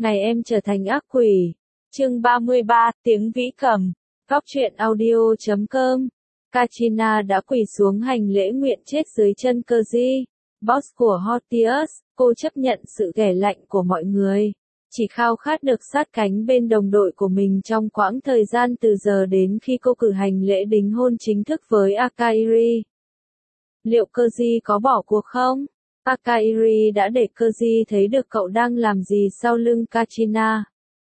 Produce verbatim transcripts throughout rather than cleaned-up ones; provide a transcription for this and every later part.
Ngày em trở thành ác quỷ. Chương ba mươi ba, tiếng vĩ cầm. Góc truyện audio chấm com. Kachina đã quỳ xuống hành lễ nguyện chết dưới chân Keji, boss của Hortius. Cô chấp nhận sự ghẻ lạnh của mọi người, chỉ khao khát được sát cánh bên đồng đội của mình trong quãng thời gian từ giờ đến khi cô cử hành lễ đính hôn chính thức với Akairi. Liệu Keji có bỏ cuộc không? Akairi đã để Keji thấy được cậu đang làm gì sau lưng Kachina.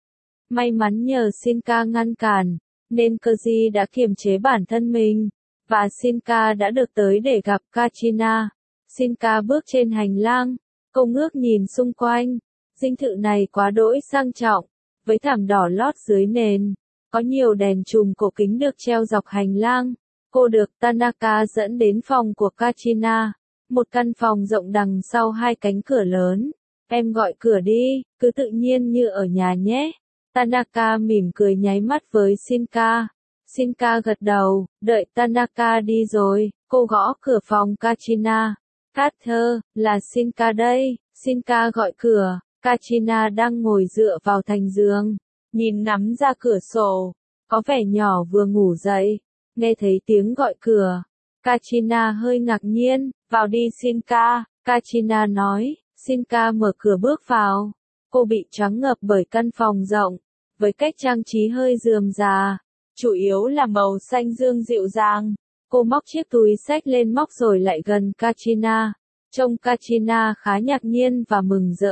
May mắn nhờ Shinka ngăn cản, nên Keji đã kiềm chế bản thân mình, và Shinka đã được tới để gặp Kachina. Shinka bước trên hành lang, cô ngước nhìn xung quanh. Dinh thự này quá đỗi sang trọng, với thảm đỏ lót dưới nền, có nhiều đèn chùm cổ kính được treo dọc hành lang. Cô được Tanaka dẫn đến phòng của Kachina, một căn phòng rộng đằng sau hai cánh cửa lớn. Em gọi cửa đi, cứ tự nhiên như ở nhà nhé. Tanaka mỉm cười nháy mắt với Shinka. Shinka gật đầu, đợi Tanaka đi rồi, cô gõ cửa phòng Kachina. Carter, là Shinka đây. Shinka gọi cửa. Kachina đang ngồi dựa vào thành giường, nhìn ngắm ra cửa sổ, có vẻ nhỏ vừa ngủ dậy. Nghe thấy tiếng gọi cửa, Kachina hơi ngạc nhiên. Vào đi Shinka, Kachina nói. Shinka mở cửa bước vào. Cô bị choáng ngợp bởi căn phòng rộng, với cách trang trí hơi rườm rà, chủ yếu là màu xanh dương dịu dàng. Cô móc chiếc túi xách lên móc rồi lại gần Kachina. Trông Kachina khá ngạc nhiên và mừng rỡ.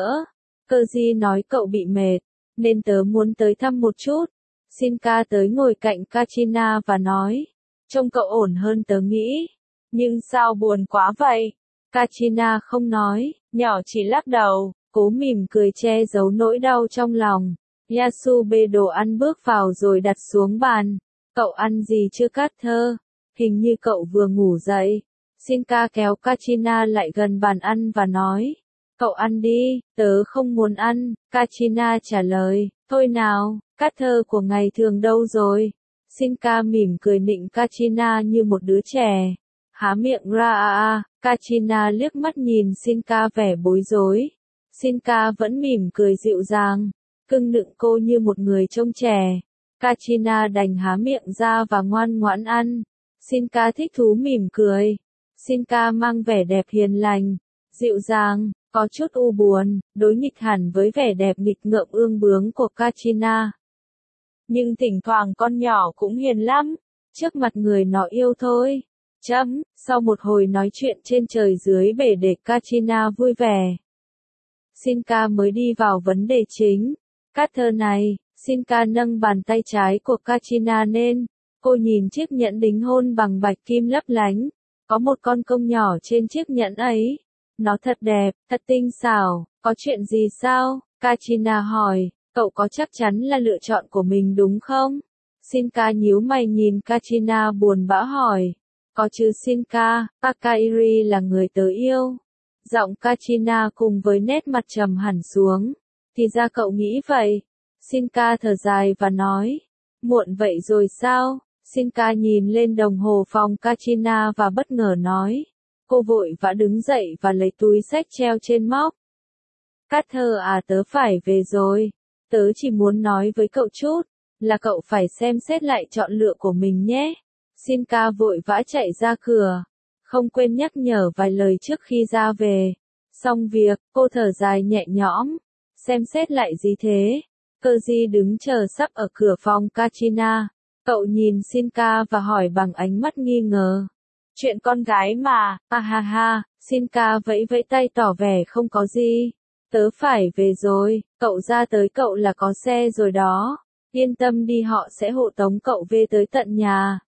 Keji nói cậu bị mệt, nên tớ muốn tới thăm một chút. Shinka tới ngồi cạnh Kachina và nói, trông cậu ổn hơn tớ nghĩ. Nhưng sao buồn quá vậy? Kachina không nói, nhỏ chỉ lắc đầu, cố mỉm cười che giấu nỗi đau trong lòng. Yasu bê đồ ăn bước vào rồi đặt xuống bàn. Cậu ăn gì chưa Carter? Hình như cậu vừa ngủ dậy. Shinka kéo Kachina lại gần bàn ăn và nói, cậu ăn đi, tớ không muốn ăn. Kachina trả lời, thôi nào, Carter của ngày thường đâu rồi? Shinka mỉm cười nịnh Kachina như một đứa trẻ. Há miệng ra à à, Kachina liếc mắt nhìn Shinka vẻ bối rối. Shinka vẫn mỉm cười dịu dàng, cưng nựng cô như một người trông trẻ. Kachina đành há miệng ra và ngoan ngoãn ăn. Shinka thích thú mỉm cười. Shinka mang vẻ đẹp hiền lành, dịu dàng, có chút u buồn, đối nghịch hẳn với vẻ đẹp nghịch ngợm ương bướng của Kachina. Nhưng thỉnh thoảng con nhỏ cũng hiền lắm, trước mặt người nó yêu thôi. Chấm, sau một hồi nói chuyện trên trời dưới bể để Kachina vui vẻ, Shinka mới đi vào vấn đề chính. Carter này, Shinka nâng bàn tay trái của Kachina lên. Cô nhìn chiếc nhẫn đính hôn bằng bạch kim lấp lánh. Có một con công nhỏ trên chiếc nhẫn ấy. Nó thật đẹp, thật tinh xảo. Có chuyện gì sao? Kachina hỏi, cậu có chắc chắn là lựa chọn của mình đúng không? Shinka nhíu mày nhìn Kachina buồn bã hỏi. Có chứ Shinka, Akairi là người tớ yêu. Giọng Kachina cùng với nét mặt trầm hẳn xuống. Thì ra cậu nghĩ vậy. Shinka thở dài và nói. Muộn vậy rồi sao? Shinka nhìn lên đồng hồ phòng Kachina và bất ngờ nói. Cô vội vã đứng dậy và lấy túi xách treo trên móc. Carter à, tớ phải về rồi. Tớ chỉ muốn nói với cậu chút, là cậu phải xem xét lại chọn lựa của mình nhé. Shinka vội vã chạy ra cửa, không quên nhắc nhở vài lời trước khi ra về. Xong việc, cô thở dài nhẹ nhõm. Xem xét lại gì thế? Keji đứng chờ sắp ở cửa phòng Kachina. Cậu nhìn Shinka và hỏi bằng ánh mắt nghi ngờ. Chuyện con gái mà, ha ha ha. Shinka vẫy vẫy tay tỏ vẻ không có gì. Tớ phải về rồi, cậu ra tới cậu là có xe rồi đó. Yên tâm đi, họ sẽ hộ tống cậu về tới tận nhà.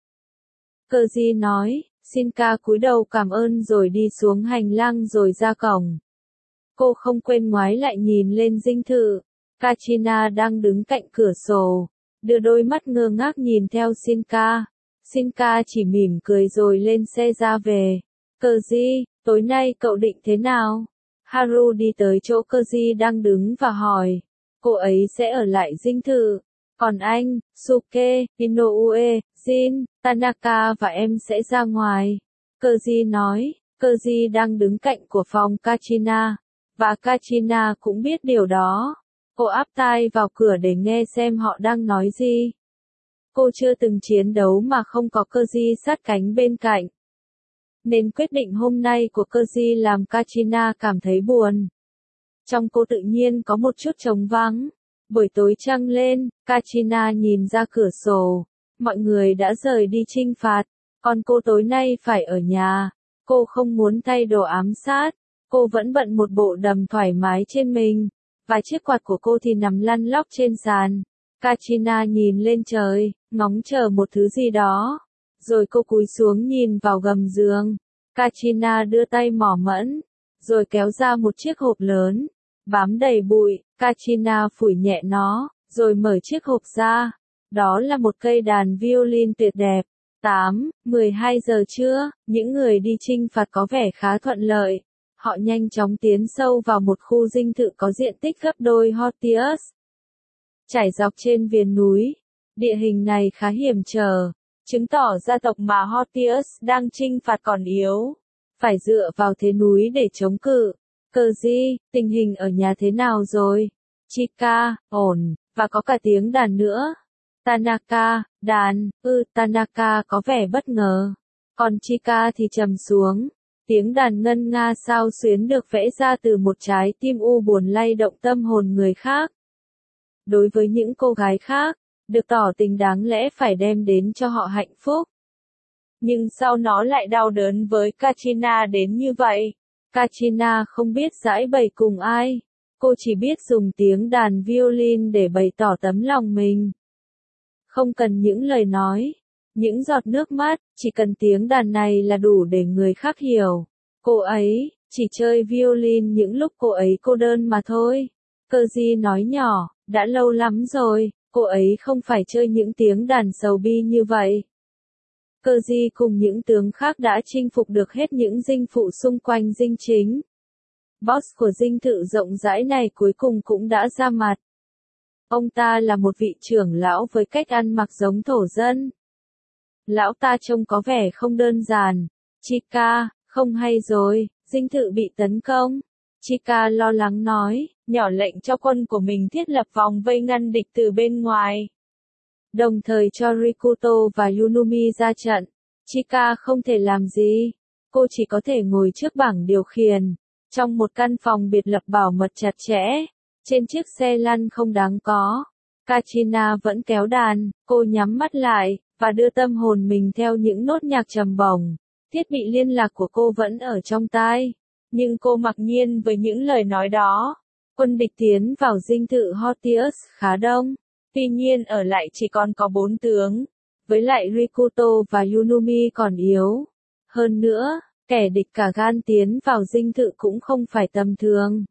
Keji nói. Shinka cúi đầu cảm ơn rồi đi xuống hành lang rồi ra cổng. Cô không quên ngoái lại nhìn lên dinh thự. Kachina đang đứng cạnh cửa sổ, đưa đôi mắt ngơ ngác nhìn theo Shinka. Shinka chỉ mỉm cười rồi lên xe ra về. Keji, tối nay cậu định thế nào? Haru đi tới chỗ Keji đang đứng và hỏi. Cô ấy sẽ ở lại dinh thự. Còn anh, Suke, Inoue, Jin, Tanaka và em sẽ ra ngoài. Keji nói. Keji đang đứng cạnh của phòng Kachina, và Kachina cũng biết điều đó. Cô áp tai vào cửa để nghe xem họ đang nói gì. Cô chưa từng chiến đấu mà không có Keiji sát cánh bên cạnh. Nên quyết định hôm nay của Keiji làm Kachina cảm thấy buồn. Trong cô tự nhiên có một chút trống vắng. Buổi tối trăng lên, Kachina nhìn ra cửa sổ. Mọi người đã rời đi chinh phạt. Còn cô tối nay phải ở nhà. Cô không muốn thay đồ ám sát. Cô vẫn bận một bộ đầm thoải mái trên mình. Và chiếc quạt của cô thì nằm lăn lóc trên sàn. Kachina nhìn lên trời, ngóng chờ một thứ gì đó. Rồi cô cúi xuống nhìn vào gầm giường. Kachina đưa tay mỏ mẫm, rồi kéo ra một chiếc hộp lớn, bám đầy bụi. Kachina phủi nhẹ nó, rồi mở chiếc hộp ra. Đó là một cây đàn violin tuyệt đẹp. tám, mười hai giờ trưa, những người đi chinh phạt có vẻ khá thuận lợi. Họ nhanh chóng tiến sâu vào một khu dinh thự có diện tích gấp đôi Hortius. Trải dọc trên viền núi, địa hình này khá hiểm trở, chứng tỏ gia tộc mà Hortius đang chinh phạt còn yếu, phải dựa vào thế núi để chống cự. Keiji, tình hình ở nhà thế nào rồi? Chika, ổn, và có cả tiếng đàn nữa. Tanaka, đàn, ư, Tanaka có vẻ bất ngờ. Còn Chika thì trầm xuống. Tiếng đàn ngân nga sao xuyến được vẽ ra từ một trái tim u buồn lay động tâm hồn người khác. Đối với những cô gái khác, được tỏ tình đáng lẽ phải đem đến cho họ hạnh phúc. Nhưng sao nó lại đau đớn với Kachina đến như vậy? Kachina không biết giãi bày cùng ai. Cô chỉ biết dùng tiếng đàn violin để bày tỏ tấm lòng mình. Không cần những lời nói, những giọt nước mắt, chỉ cần tiếng đàn này là đủ để người khác hiểu. Cô ấy chỉ chơi violin những lúc cô ấy cô đơn mà thôi. Keiji nói nhỏ, đã lâu lắm rồi, cô ấy không phải chơi những tiếng đàn sầu bi như vậy. Keiji cùng những tướng khác đã chinh phục được hết những dinh phụ xung quanh dinh chính. Boss của dinh thự rộng rãi này cuối cùng cũng đã ra mặt. Ông ta là một vị trưởng lão với cách ăn mặc giống thổ dân. Lão ta trông có vẻ không đơn giản. Chika, không hay rồi, dinh thự bị tấn công. Chika lo lắng nói, nhỏ lệnh cho quân của mình thiết lập vòng vây ngăn địch từ bên ngoài. Đồng thời cho Rikuto và Yunumi ra trận. Chika không thể làm gì. Cô chỉ có thể ngồi trước bảng điều khiển. Trong một căn phòng biệt lập bảo mật chặt chẽ. Trên chiếc xe lăn không đáng có. Kachina vẫn kéo đàn, cô nhắm mắt lại, và đưa tâm hồn mình theo những nốt nhạc trầm bổng. Thiết bị liên lạc của cô vẫn ở trong tai. Nhưng cô mặc nhiên với những lời nói đó. Quân địch tiến vào dinh thự Hortius khá đông. Tuy nhiên ở lại chỉ còn có bốn tướng. Với lại Rikuto và Yunumi còn yếu. Hơn nữa, kẻ địch cả gan tiến vào dinh thự cũng không phải tầm thường.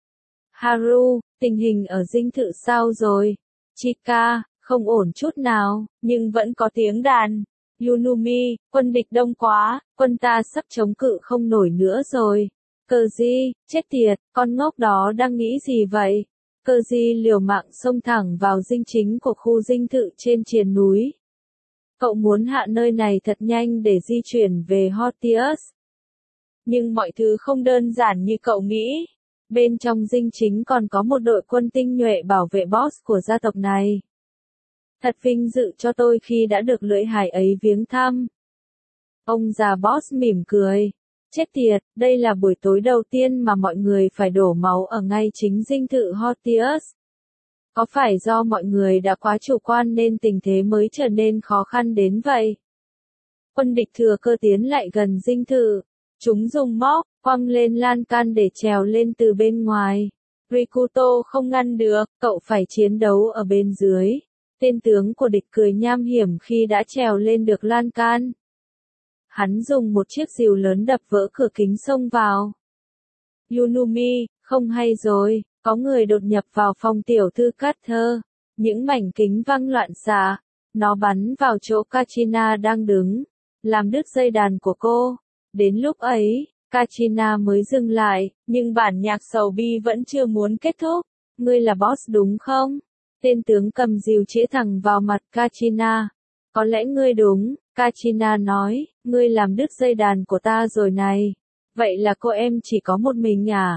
Haru, tình hình ở dinh thự sao rồi? Chika, không ổn chút nào, nhưng vẫn có tiếng đàn. Yunumi, quân địch đông quá, quân ta sắp chống cự không nổi nữa rồi. Keiji, chết tiệt, con ngốc đó đang nghĩ gì vậy? Keiji liều mạng xông thẳng vào dinh chính của khu dinh thự trên triền núi. Cậu muốn hạ nơi này thật nhanh để di chuyển về Hortius. Nhưng mọi thứ không đơn giản như cậu nghĩ. Bên trong dinh chính còn có một đội quân tinh nhuệ bảo vệ boss của gia tộc này. Thật vinh dự cho tôi khi đã được lưỡi hái ấy viếng thăm. Ông già boss mỉm cười. Chết tiệt, đây là buổi tối đầu tiên mà mọi người phải đổ máu ở ngay chính dinh thự Hortius. Có phải do mọi người đã quá chủ quan nên tình thế mới trở nên khó khăn đến vậy? Quân địch thừa cơ tiến lại gần dinh thự. Chúng dùng móc, quăng lên lan can để trèo lên từ bên ngoài. Rikuto không ngăn được, cậu phải chiến đấu ở bên dưới. Tên tướng của địch cười nham hiểm khi đã trèo lên được lan can. Hắn dùng một chiếc rìu lớn đập vỡ cửa kính xông vào. Yunumi, không hay rồi, có người đột nhập vào phòng tiểu thư Carter. Những mảnh kính văng loạn xạ. Nó bắn vào chỗ Kachina đang đứng, làm đứt dây đàn của cô. Đến lúc ấy, Kachina mới dừng lại, nhưng bản nhạc sầu bi vẫn chưa muốn kết thúc. Ngươi là boss đúng không? Tên tướng cầm rìu chĩa thẳng vào mặt Kachina. Có lẽ ngươi đúng, Kachina nói, ngươi làm đứt dây đàn của ta rồi này. Vậy là cô em chỉ có một mình à?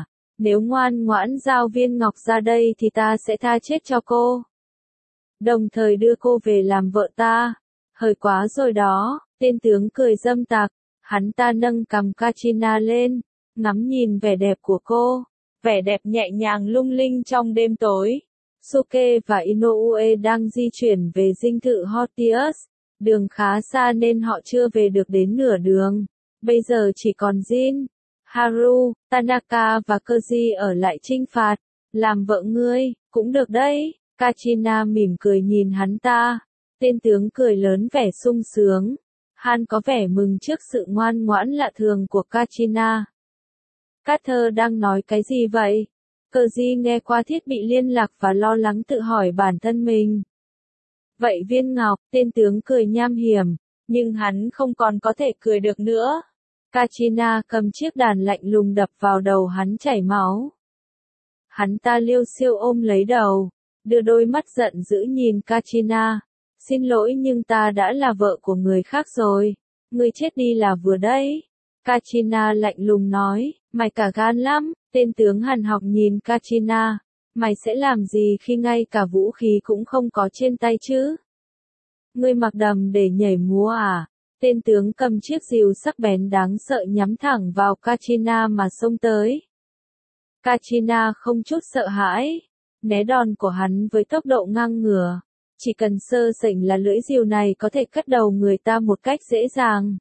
Nếu ngoan ngoãn giao viên ngọc ra đây thì ta sẽ tha chết cho cô. Đồng thời đưa cô về làm vợ ta. Hơi quá rồi đó, tên tướng cười dâm tặc. Hắn ta nâng cằm Kachina lên, ngắm nhìn vẻ đẹp của cô. Vẻ đẹp nhẹ nhàng lung linh trong đêm tối. Suke và Inoue đang di chuyển về dinh thự Hortius. Đường khá xa nên họ chưa về được đến nửa đường. Bây giờ chỉ còn Jin, Haru, Tanaka và Koji ở lại trinh phạt. Làm vợ ngươi, cũng được đấy. Kachina mỉm cười nhìn hắn ta. Tên tướng cười lớn vẻ sung sướng. Han có vẻ mừng trước sự ngoan ngoãn lạ thường của Kachina. Carter đang nói cái gì vậy? Koji nghe qua thiết bị liên lạc và lo lắng tự hỏi bản thân mình. Vậy viên ngọc, tên tướng cười nham hiểm, nhưng hắn không còn có thể cười được nữa. Kachina cầm chiếc đàn lạnh lùng đập vào đầu hắn chảy máu. Hắn ta liêu xiêu ôm lấy đầu, đưa đôi mắt giận dữ nhìn Kachina. Xin lỗi nhưng ta đã là vợ của người khác rồi. Ngươi chết đi là vừa đấy. Kachina lạnh lùng nói, mày cả gan lắm. Tên tướng hằn học nhìn Kachina. Mày sẽ làm gì khi ngay cả vũ khí cũng không có trên tay chứ? Ngươi mặc đầm để nhảy múa à? Tên tướng cầm chiếc rìu sắc bén đáng sợ nhắm thẳng vào Kachina mà xông tới. Kachina không chút sợ hãi, né đòn của hắn với tốc độ ngang ngửa. Chỉ cần sơ sẩy là lưỡi rìu này có thể cắt đầu người ta một cách dễ dàng.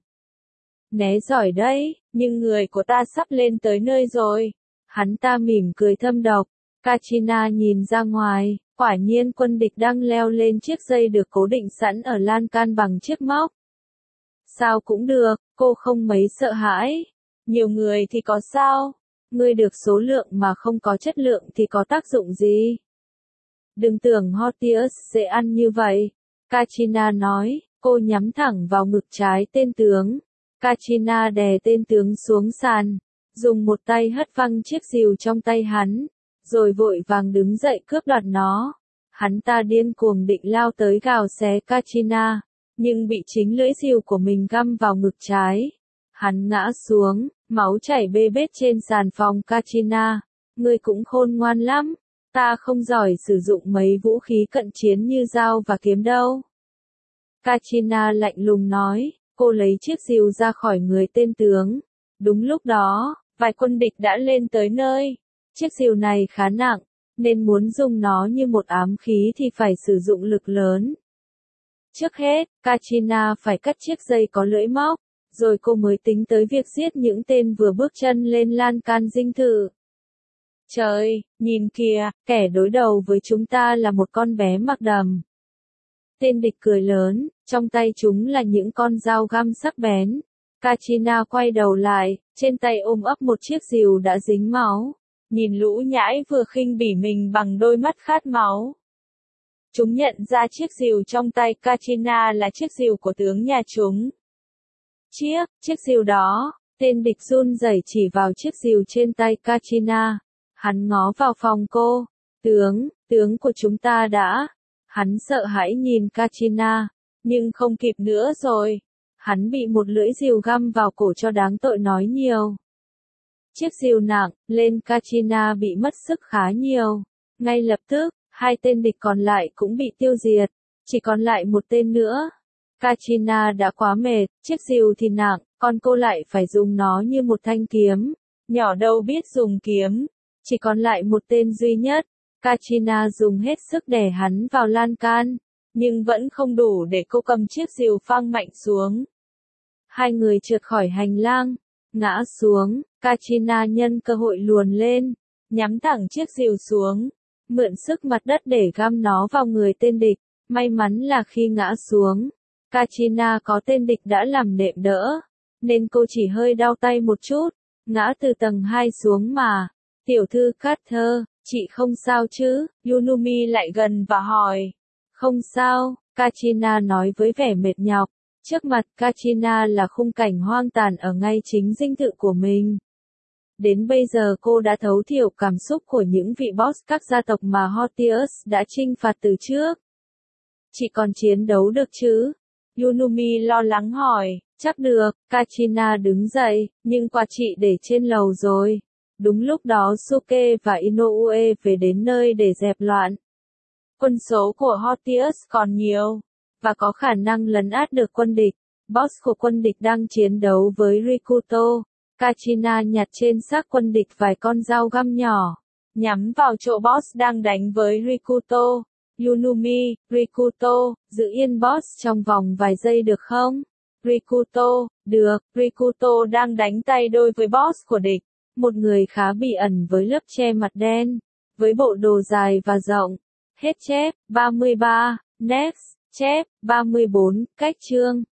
Né giỏi đấy, nhưng người của ta sắp lên tới nơi rồi. Hắn ta mỉm cười thâm độc. Kachina nhìn ra ngoài, quả nhiên quân địch đang leo lên chiếc dây được cố định sẵn ở lan can bằng chiếc móc. Sao cũng được, cô không mấy sợ hãi. Nhiều người thì có sao? Ngươi được số lượng mà không có chất lượng thì có tác dụng gì? Đừng tưởng Hortius dễ ăn như vậy. Kachina nói, cô nhắm thẳng vào ngực trái tên tướng. Kachina đè tên tướng xuống sàn, dùng một tay hất văng chiếc rìu trong tay hắn, rồi vội vàng đứng dậy cướp đoạt nó. Hắn ta điên cuồng định lao tới gào xé Kachina, nhưng bị chính lưỡi rìu của mình găm vào ngực trái. Hắn ngã xuống, máu chảy bê bết trên sàn phòng Kachina. Ngươi cũng khôn ngoan lắm. Ta không giỏi sử dụng mấy vũ khí cận chiến như dao và kiếm đâu. Kachina lạnh lùng nói, cô lấy chiếc rìu ra khỏi người tên tướng. Đúng lúc đó, vài quân địch đã lên tới nơi. Chiếc rìu này khá nặng, nên muốn dùng nó như một ám khí thì phải sử dụng lực lớn. Trước hết, Kachina phải cắt chiếc dây có lưỡi móc, rồi cô mới tính tới việc giết những tên vừa bước chân lên lan can dinh thự. Trời, nhìn kìa, kẻ đối đầu với chúng ta là một con bé mặc đầm. Tên địch cười lớn, trong tay chúng là những con dao găm sắc bén. Kachina quay đầu lại, trên tay ôm ấp một chiếc rìu đã dính máu. Nhìn lũ nhãi vừa khinh bỉ mình bằng đôi mắt khát máu. Chúng nhận ra chiếc rìu trong tay Kachina là chiếc rìu của tướng nhà chúng. Chiếc, chiếc rìu đó, tên địch run rẩy chỉ vào chiếc rìu trên tay Kachina. Hắn ngó vào phòng cô. Tướng, tướng của chúng ta đã. Hắn sợ hãi nhìn Kachina, nhưng không kịp nữa rồi. Hắn bị một lưỡi rìu găm vào cổ cho đáng tội nói nhiều. Chiếc rìu nặng, lên Kachina bị mất sức khá nhiều. Ngay lập tức, hai tên địch còn lại cũng bị tiêu diệt. Chỉ còn lại một tên nữa. Kachina đã quá mệt, chiếc rìu thì nặng, còn cô lại phải dùng nó như một thanh kiếm. Nhỏ đâu biết dùng kiếm. Chỉ còn lại một tên duy nhất. Kachina dùng hết sức đè hắn vào lan can, nhưng vẫn không đủ để cô cầm chiếc rìu phang mạnh xuống. Hai người trượt khỏi hành lang, ngã xuống. Kachina nhân cơ hội luồn lên, nhắm thẳng chiếc rìu xuống, mượn sức mặt đất để găm nó vào người tên địch. May mắn là khi ngã xuống, Kachina có tên địch đã làm nệm đỡ, nên cô chỉ hơi đau tay một chút. Ngã từ tầng hai xuống mà. Tiểu thư Carter, chị không sao chứ? Yunumi lại gần và hỏi. Không sao, Kachina nói với vẻ mệt nhọc. Trước mặt Kachina là khung cảnh hoang tàn ở ngay chính dinh thự của mình. Đến bây giờ cô đã thấu hiểu cảm xúc của những vị boss các gia tộc mà Hortius đã chinh phạt từ trước. Chị còn chiến đấu được chứ? Yunumi lo lắng hỏi. Chắc được, Kachina đứng dậy, nhưng quà chị để trên lầu rồi. Đúng lúc đó Suke và Inoue về đến nơi để dẹp loạn. Quân số của Hortius còn nhiều, và có khả năng lấn át được quân địch. Boss của quân địch đang chiến đấu với Rikuto. Kachina nhặt trên xác quân địch vài con dao găm nhỏ, nhắm vào chỗ boss đang đánh với Rikuto. Yunumi, Rikuto, giữ yên boss trong vòng vài giây được không? Rikuto, được, Rikuto đang đánh tay đôi với boss của địch. Một người khá bí ẩn với lớp che mặt đen, với bộ đồ dài và rộng. Hết chép, ba mươi ba, next, chép, ba mươi bốn, cách chương.